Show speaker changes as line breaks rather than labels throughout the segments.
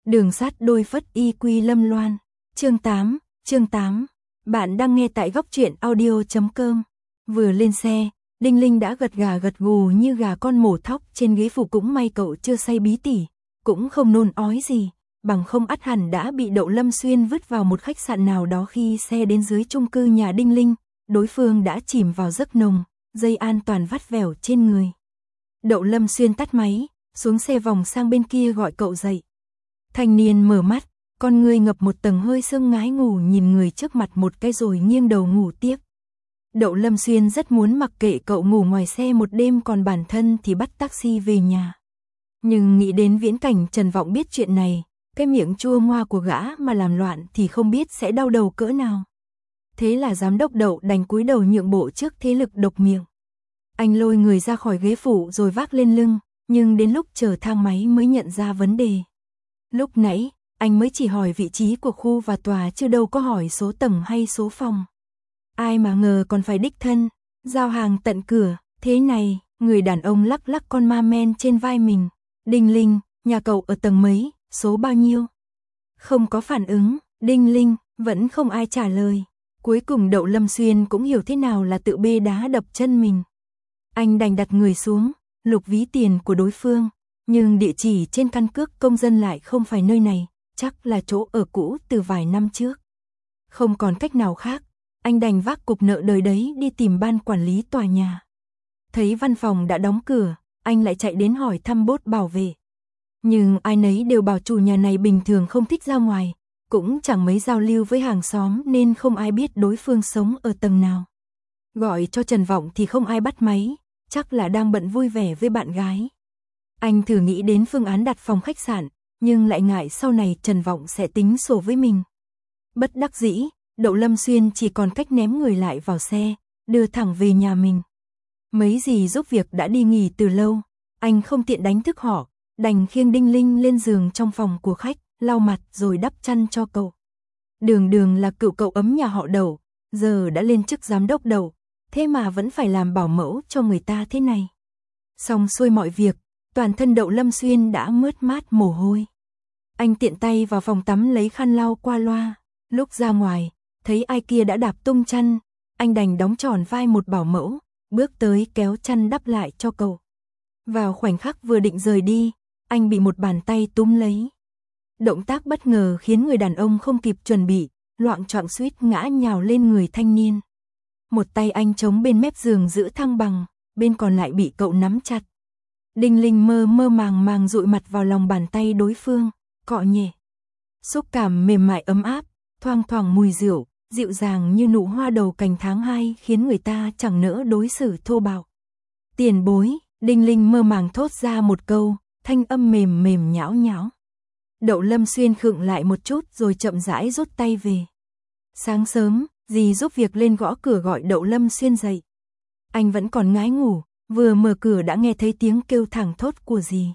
Đường sát đôi phất y quy lâm loan. Chương 8. Bạn đang nghe tại góc truyện audio.com. Vừa lên xe, Đinh Linh đã gật gật gù như gà con mổ thóc trên ghế phụ, cũng may cậu chưa say bí tỉ, cũng không nôn ói gì, bằng không ắt hẳn đã bị Đậu Lâm Xuyên vứt vào một khách sạn nào đó. Khi xe đến dưới chung cư nhà Đinh Linh, đối phương đã chìm vào giấc nồng, dây an toàn vắt vẻo trên người. Đậu Lâm Xuyên tắt máy, xuống xe vòng sang bên kia gọi cậu dậy. Thanh niên mở mắt, con người ngập một tầng hơi sương, ngái ngủ nhìn người trước mặt một cái rồi nghiêng đầu ngủ tiếp. Đậu Lâm Xuyên rất muốn mặc kệ cậu ngủ ngoài xe một đêm, còn bản thân thì bắt taxi về nhà. Nhưng nghĩ đến viễn cảnh Trần Vọng biết chuyện này, cái miệng chua ngoa của gã mà làm loạn thì không biết sẽ đau đầu cỡ nào. Thế là giám đốc Đậu đành cúi đầu nhượng bộ trước thế lực độc miệng. Anh lôi người ra khỏi ghế phụ rồi vác lên lưng, nhưng đến lúc chờ thang máy mới nhận ra vấn đề. Lúc nãy, anh mới chỉ hỏi vị trí của khu và tòa chứ đâu có hỏi số tầng hay số phòng. Ai mà ngờ còn phải đích thân, giao hàng tận cửa. Thế này, người đàn ông lắc lắc con ma men trên vai mình. Đinh Linh, nhà cậu ở tầng mấy, số bao nhiêu? Không có phản ứng, Đinh Linh, vẫn không ai trả lời. Cuối cùng Đậu Lâm Xuyên cũng hiểu thế nào là tự bê đá đập chân mình. Anh đành đặt người xuống, lục ví tiền của đối phương, nhưng địa chỉ trên căn cước công dân lại không phải nơi này, chắc là chỗ ở cũ từ vài năm trước. Không còn cách nào khác, anh đành vác cục nợ đời đấy đi tìm ban quản lý tòa nhà. Thấy văn phòng đã đóng cửa, anh lại chạy đến hỏi thăm bốt bảo vệ. Nhưng ai nấy đều bảo chủ nhà này bình thường không thích ra ngoài, cũng chẳng mấy giao lưu với hàng xóm nên không ai biết đối phương sống ở tầng nào. Gọi cho Trần Vọng thì không ai bắt máy, chắc là đang bận vui vẻ với bạn gái. Anh thử nghĩ đến phương án đặt phòng khách sạn, nhưng lại ngại sau này Trần Vọng sẽ tính sổ với mình. Bất đắc dĩ, Đậu Lâm Xuyên chỉ còn cách ném người lại vào xe, đưa thẳng về nhà mình. Mấy dì giúp việc đã đi nghỉ từ lâu, anh không tiện đánh thức họ, đành khiêng Đinh Linh lên giường trong phòng của khách, lau mặt rồi đắp chăn cho cậu. Đường là cựu cậu ấm nhà họ Đậu, giờ đã lên chức giám đốc Đậu, thế mà vẫn phải làm bảo mẫu cho người ta thế này. Xong xuôi mọi việc, toàn thân Đậu Lâm Xuyên đã mướt mát mồ hôi. Anh tiện tay vào phòng tắm lấy khăn lau qua loa, lúc ra ngoài, thấy ai kia đã đạp tung chăn, anh đành đóng tròn vai một bảo mẫu, bước tới kéo chăn đắp lại cho cậu. Vào khoảnh khắc vừa định rời đi, anh bị một bàn tay túm lấy. Động tác bất ngờ khiến người đàn ông không kịp chuẩn bị, loạng choạng suýt ngã nhào lên người thanh niên. Một tay anh chống bên mép giường giữ thăng bằng, bên còn lại bị cậu nắm chặt. Đinh Linh mơ màng dụi mặt vào lòng bàn tay đối phương, cọ nhẹ. Xúc cảm mềm mại ấm áp, thoang thoảng mùi rượu, dịu dàng như nụ hoa đầu cành tháng 2 khiến người ta chẳng nỡ đối xử thô bạo. Tiền bối, Đinh Linh mơ màng thốt ra một câu, thanh âm mềm nhão nhão. Đậu Lâm Xuyên khựng lại một chút rồi chậm rãi rút tay về. Sáng sớm, dì giúp việc lên gõ cửa gọi Đậu Lâm Xuyên dậy. Anh vẫn còn ngái ngủ, vừa mở cửa đã nghe thấy tiếng kêu thảng thốt của dì.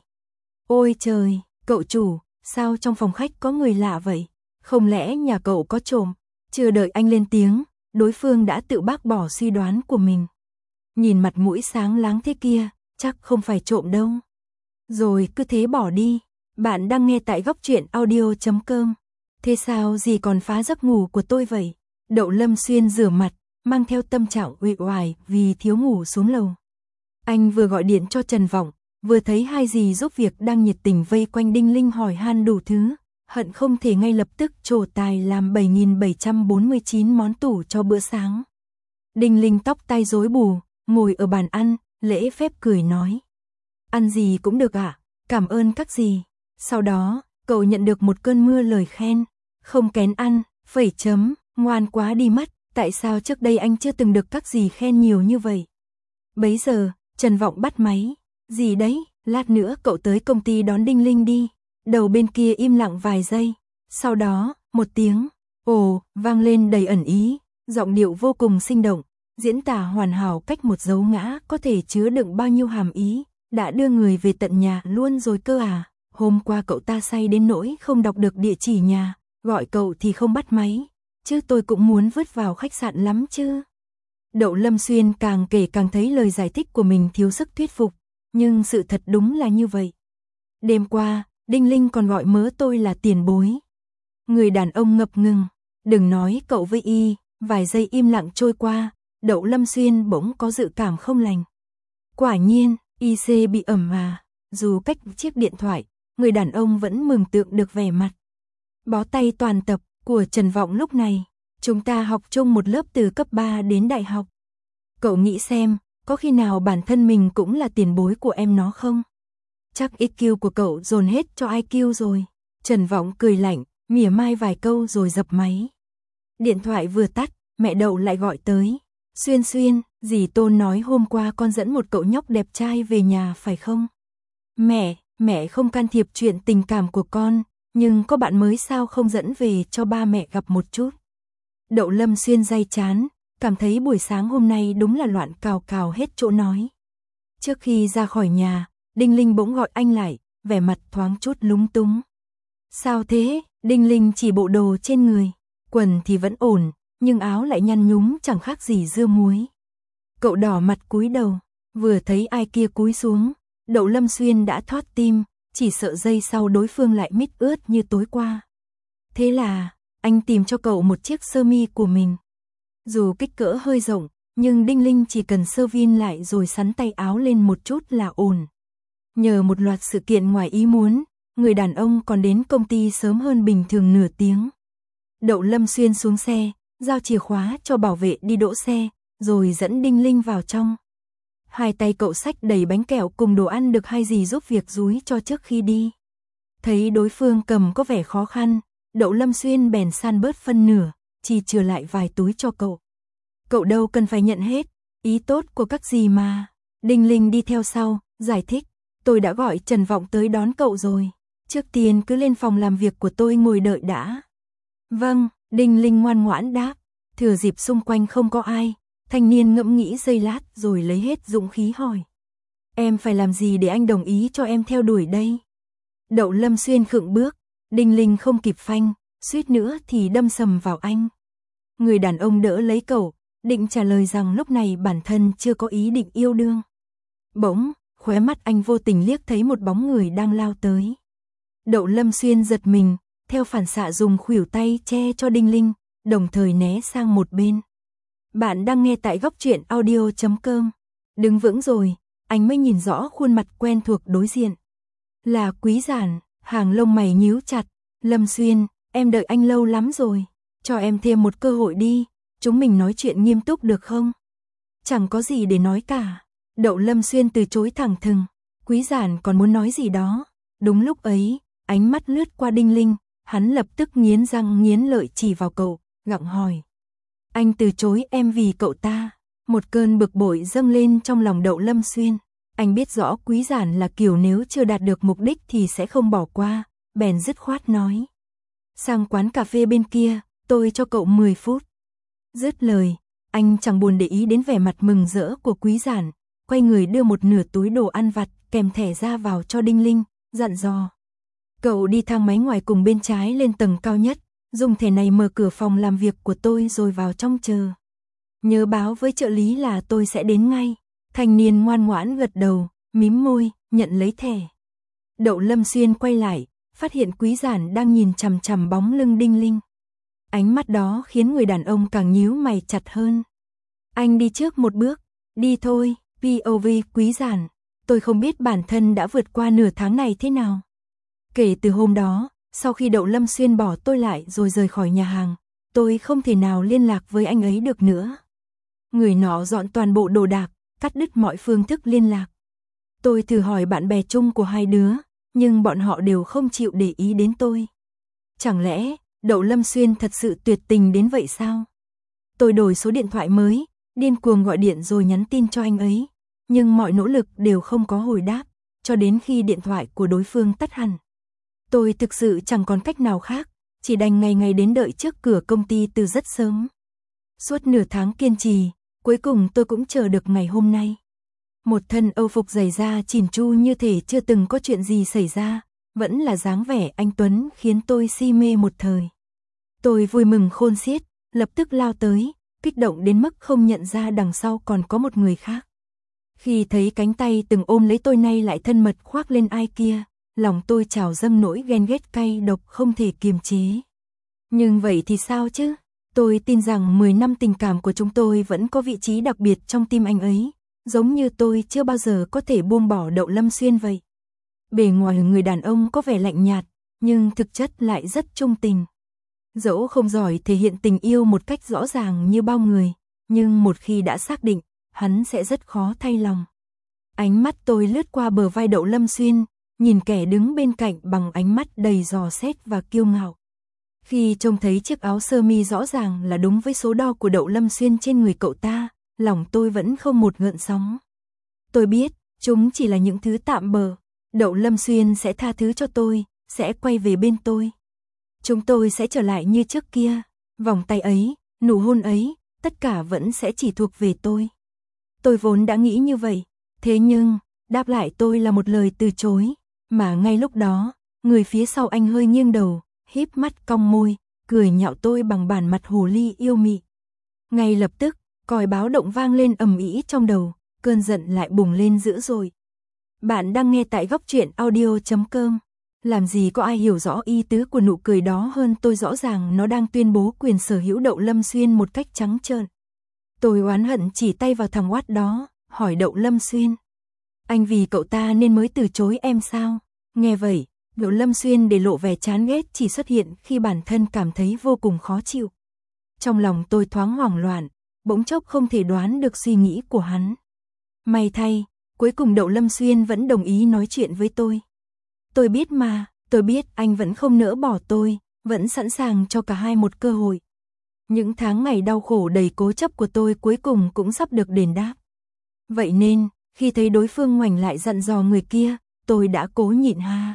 Ôi trời, cậu chủ, sao trong phòng khách có người lạ vậy? Không lẽ nhà cậu có trộm? Chưa đợi anh lên tiếng, đối phương đã tự bác bỏ suy đoán của mình. Nhìn mặt mũi sáng láng thế kia, chắc không phải trộm đâu. Rồi cứ thế bỏ đi. Bạn đang nghe tại góc truyện audio.com. Thế sao dì còn phá giấc ngủ của tôi vậy? Đậu Lâm Xuyên rửa mặt, mang theo tâm trạng uể oải vì thiếu ngủ xuống lầu. Anh vừa gọi điện cho Trần Vọng, vừa thấy hai dì giúp việc đang nhiệt tình vây quanh Đinh Linh hỏi han đủ thứ, hận không thể ngay lập tức trổ tài làm 7.749 món tủ cho bữa sáng. Đinh Linh tóc tai rối bù, ngồi ở bàn ăn, lễ phép cười nói. Ăn gì cũng được ạ, cảm ơn các dì. Sau đó, cậu nhận được một cơn mưa lời khen. Không kén ăn, phẩy chấm, ngoan quá đi mất, tại sao trước đây anh chưa từng được các dì khen nhiều như vậy? Bấy giờ, Trần Vọng bắt máy. Gì đấy, lát nữa cậu tới công ty đón Đinh Linh đi. Đầu bên kia im lặng vài giây. Sau đó, một tiếng, ồ, vang lên đầy ẩn ý, giọng điệu vô cùng sinh động, diễn tả hoàn hảo cách một dấu ngã có thể chứa đựng bao nhiêu hàm ý. Đã đưa người về tận nhà luôn rồi cơ à? Hôm qua cậu ta say đến nỗi không đọc được địa chỉ nhà, gọi cậu thì không bắt máy, chứ tôi cũng muốn vứt vào khách sạn lắm chứ. Đậu Lâm Xuyên càng kể càng thấy lời giải thích của mình thiếu sức thuyết phục, nhưng sự thật đúng là như vậy. Đêm qua, Đinh Linh còn gọi mớ tôi là tiền bối. Người đàn ông ngập ngừng, đừng nói cậu với y, vài giây im lặng trôi qua, Đậu Lâm Xuyên bỗng có dự cảm không lành. Quả nhiên, IC bị ẩm mà, dù cách chiếc điện thoại, người đàn ông vẫn mường tượng được vẻ mặt. Bó tay toàn tập của Trần Vọng lúc này, chúng ta học chung một lớp từ cấp 3 đến đại học. Cậu nghĩ xem, có khi nào bản thân mình cũng là tiền bối của em nó không? Chắc IQ của cậu dồn hết cho IQ rồi. Trần Vọng cười lạnh, mỉa mai vài câu rồi dập máy. Điện thoại vừa tắt, mẹ Đậu lại gọi tới. Xuyên Xuyên, dì Tôn nói hôm qua con dẫn một cậu nhóc đẹp trai về nhà phải không? Mẹ không can thiệp chuyện tình cảm của con, nhưng có bạn mới sao không dẫn về cho ba mẹ gặp một chút. Đậu Lâm Xuyên day chán, cảm thấy buổi sáng hôm nay đúng là loạn cào cào hết chỗ nói. Trước khi ra khỏi nhà, Đinh Linh bỗng gọi anh lại, vẻ mặt thoáng chút lúng túng. Sao thế? Đinh Linh chỉ bộ đồ trên người, quần thì vẫn ổn, nhưng áo lại nhăn nhúm chẳng khác gì dưa muối. Cậu đỏ mặt cúi đầu, vừa thấy ai kia cúi xuống, Đậu Lâm Xuyên đã thót tim, chỉ sợ giây sau đối phương lại mít ướt như tối qua. Thế là, anh tìm cho cậu một chiếc sơ mi của mình. Dù kích cỡ hơi rộng, nhưng Đinh Linh chỉ cần sơ vin lại rồi sắn tay áo lên một chút là ổn. Nhờ một loạt sự kiện ngoài ý muốn, người đàn ông còn đến công ty sớm hơn bình thường nửa tiếng. Đậu Lâm Xuyên xuống xe, giao chìa khóa cho bảo vệ đi đỗ xe, rồi dẫn Đinh Linh vào trong. Hai tay cậu xách đầy bánh kẹo cùng đồ ăn được hay gì giúp việc dúi cho trước khi đi. Thấy đối phương cầm có vẻ khó khăn, Đậu Lâm Xuyên bèn san bớt phân nửa, chỉ chừa lại vài túi cho cậu. Cậu đâu cần phải nhận hết, ý tốt của các dì mà. Đinh Linh đi theo sau, giải thích, tôi đã gọi Trần Vọng tới đón cậu rồi. Trước tiên cứ lên phòng làm việc của tôi ngồi đợi đã. Vâng, Đinh Linh ngoan ngoãn đáp, thừa dịp xung quanh không có ai, thanh niên ngẫm nghĩ giây lát rồi lấy hết dũng khí hỏi. Em phải làm gì để anh đồng ý cho em theo đuổi đây? Đậu Lâm Xuyên khựng bước, Đinh Linh không kịp phanh, suýt nữa thì đâm sầm vào anh. Người đàn ông đỡ lấy cậu, định trả lời rằng lúc này bản thân chưa có ý định yêu đương. Bỗng, khóe mắt anh vô tình liếc thấy một bóng người đang lao tới. Đậu Lâm Xuyên giật mình, theo phản xạ dùng khuỷu tay che cho Đinh Linh, đồng thời né sang một bên. Bạn đang nghe tại góc truyện audio.com. Đứng vững rồi, anh mới nhìn rõ khuôn mặt quen thuộc đối diện. Là Quý Giản, hàng lông mày nhíu chặt. Lâm Xuyên, em đợi anh lâu lắm rồi. Cho em thêm một cơ hội đi, chúng mình nói chuyện nghiêm túc được không? Chẳng có gì để nói cả. Đậu Lâm Xuyên từ chối thẳng thừng. Quý Giản còn muốn nói gì đó. Đúng lúc ấy, ánh mắt lướt qua Đinh Linh, hắn lập tức nghiến răng nghiến lợi chỉ vào cậu, gặng hỏi. Anh từ chối em vì cậu ta. Một cơn bực bội dâng lên trong lòng Đậu Lâm Xuyên. Anh biết rõ Quý Giản là kiểu nếu chưa đạt được mục đích thì sẽ không bỏ qua, bèn dứt khoát nói. Sang quán cà phê bên kia, tôi cho cậu 10 phút. Dứt lời, anh chẳng buồn để ý đến vẻ mặt mừng rỡ của Quý Giản, quay người đưa một nửa túi đồ ăn vặt kèm thẻ ra vào cho Đinh Linh, dặn dò. Cậu đi thang máy ngoài cùng bên trái lên tầng cao nhất, dùng thẻ này mở cửa phòng làm việc của tôi rồi vào trong chờ. Nhớ báo với trợ lý là tôi sẽ đến ngay. Thanh niên ngoan ngoãn gật đầu, mím môi, nhận lấy thẻ. Đậu Lâm Xuyên quay lại, phát hiện Quý Giản đang nhìn chằm chằm bóng lưng Đinh Linh. Ánh mắt đó khiến người đàn ông càng nhíu mày chặt hơn. Anh đi trước một bước, đi thôi, POV Quý Giản, tôi không biết bản thân đã vượt qua nửa tháng này thế nào. Kể từ hôm đó, sau khi Đậu Lâm Xuyên bỏ tôi lại rồi rời khỏi nhà hàng, tôi không thể nào liên lạc với anh ấy được nữa. Người nọ dọn toàn bộ đồ đạc, cắt đứt mọi phương thức liên lạc. Tôi thử hỏi bạn bè chung của hai đứa, nhưng bọn họ đều không chịu để ý đến tôi. Chẳng lẽ, Đậu Lâm Xuyên thật sự tuyệt tình đến vậy sao? Tôi đổi số điện thoại mới, điên cuồng gọi điện rồi nhắn tin cho anh ấy, nhưng mọi nỗ lực đều không có hồi đáp, cho đến khi điện thoại của đối phương tắt hẳn. Tôi thực sự chẳng còn cách nào khác, chỉ đành ngày ngày đến đợi trước cửa công ty từ rất sớm. Suốt nửa tháng kiên trì, cuối cùng tôi cũng chờ được ngày hôm nay. Một thân âu phục dày da chỉn chu như thể chưa từng có chuyện gì xảy ra, vẫn là dáng vẻ anh tuấn khiến tôi si mê một thời. Tôi vui mừng khôn xiết, lập tức lao tới, kích động đến mức không nhận ra đằng sau còn có một người khác. Khi thấy cánh tay từng ôm lấy tôi nay lại thân mật khoác lên ai kia, lòng tôi trào dâng nỗi ghen ghét cay độc không thể kiềm chế. Nhưng vậy thì sao chứ? Tôi tin rằng 10 năm tình cảm của chúng tôi vẫn có vị trí đặc biệt trong tim anh ấy, giống như tôi chưa bao giờ có thể buông bỏ Đậu Lâm Xuyên vậy. Bề ngoài người đàn ông có vẻ lạnh nhạt, nhưng thực chất lại rất trung tình. Dẫu không giỏi thể hiện tình yêu một cách rõ ràng như bao người, nhưng một khi đã xác định, hắn sẽ rất khó thay lòng. Ánh mắt tôi lướt qua bờ vai Đậu Lâm Xuyên, nhìn kẻ đứng bên cạnh bằng ánh mắt đầy dò xét và kiêu ngạo. Khi trông thấy chiếc áo sơ mi rõ ràng là đúng với số đo của Đậu Lâm Xuyên trên người cậu ta, lòng tôi vẫn không một gợn sóng. Tôi biết, chúng chỉ là những thứ tạm bợ. Đậu Lâm Xuyên sẽ tha thứ cho tôi, sẽ quay về bên tôi. Chúng tôi sẽ trở lại như trước kia. Vòng tay ấy, nụ hôn ấy, tất cả vẫn sẽ chỉ thuộc về tôi. Tôi vốn đã nghĩ như vậy. Thế nhưng, đáp lại tôi là một lời từ chối. Mà ngay lúc đó, người phía sau anh hơi nghiêng đầu, híp mắt cong môi, cười nhạo tôi bằng bản mặt hồ ly yêu mị. Ngay lập tức, còi báo động vang lên ầm ĩ trong đầu, cơn giận lại bùng lên dữ dội. Bạn đang nghe tại Góc Truyện Audio.com. Làm gì có ai hiểu rõ ý tứ của nụ cười đó hơn tôi, rõ ràng nó đang tuyên bố quyền sở hữu Đậu Lâm Xuyên một cách trắng trợn. Tôi oán hận chỉ tay vào thằng oát đó, hỏi Đậu Lâm Xuyên. Anh vì cậu ta nên mới từ chối em sao? Nghe vậy, Đậu Lâm Xuyên để lộ vẻ chán ghét chỉ xuất hiện khi bản thân cảm thấy vô cùng khó chịu. Trong lòng tôi thoáng hoảng loạn, bỗng chốc không thể đoán được suy nghĩ của hắn. May thay, cuối cùng Đậu Lâm Xuyên vẫn đồng ý nói chuyện với tôi. Tôi biết mà, tôi biết anh vẫn không nỡ bỏ tôi, vẫn sẵn sàng cho cả hai một cơ hội. Những tháng ngày đau khổ đầy cố chấp của tôi cuối cùng cũng sắp được đền đáp. Vậy nên, khi thấy đối phương ngoảnh lại dặn dò người kia, tôi đã cố nhịn ha.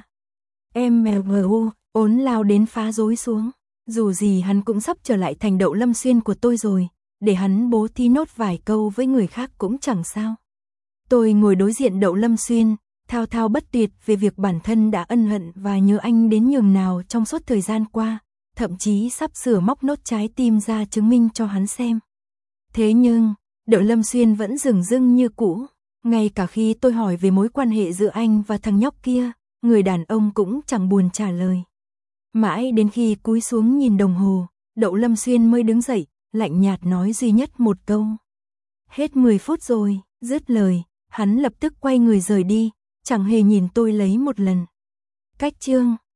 Em MGU, ốn lao đến phá rối xuống. Dù gì hắn cũng sắp trở lại thành Đậu Lâm Xuyên của tôi rồi, để hắn bố thí nốt vài câu với người khác cũng chẳng sao. Tôi ngồi đối diện Đậu Lâm Xuyên, thao thao bất tuyệt về việc bản thân đã ân hận và nhớ anh đến nhường nào trong suốt thời gian qua, thậm chí sắp sửa móc nốt trái tim ra chứng minh cho hắn xem. Thế nhưng, Đậu Lâm Xuyên vẫn dửng dưng như cũ, ngay cả khi tôi hỏi về mối quan hệ giữa anh và thằng nhóc kia, người đàn ông cũng chẳng buồn trả lời. Mãi đến khi cúi xuống nhìn đồng hồ, Đậu Lâm Xuyên mới đứng dậy, lạnh nhạt nói duy nhất một câu. Hết 10 phút rồi, dứt lời, hắn lập tức quay người rời đi, chẳng hề nhìn tôi lấy một lần. Cách chương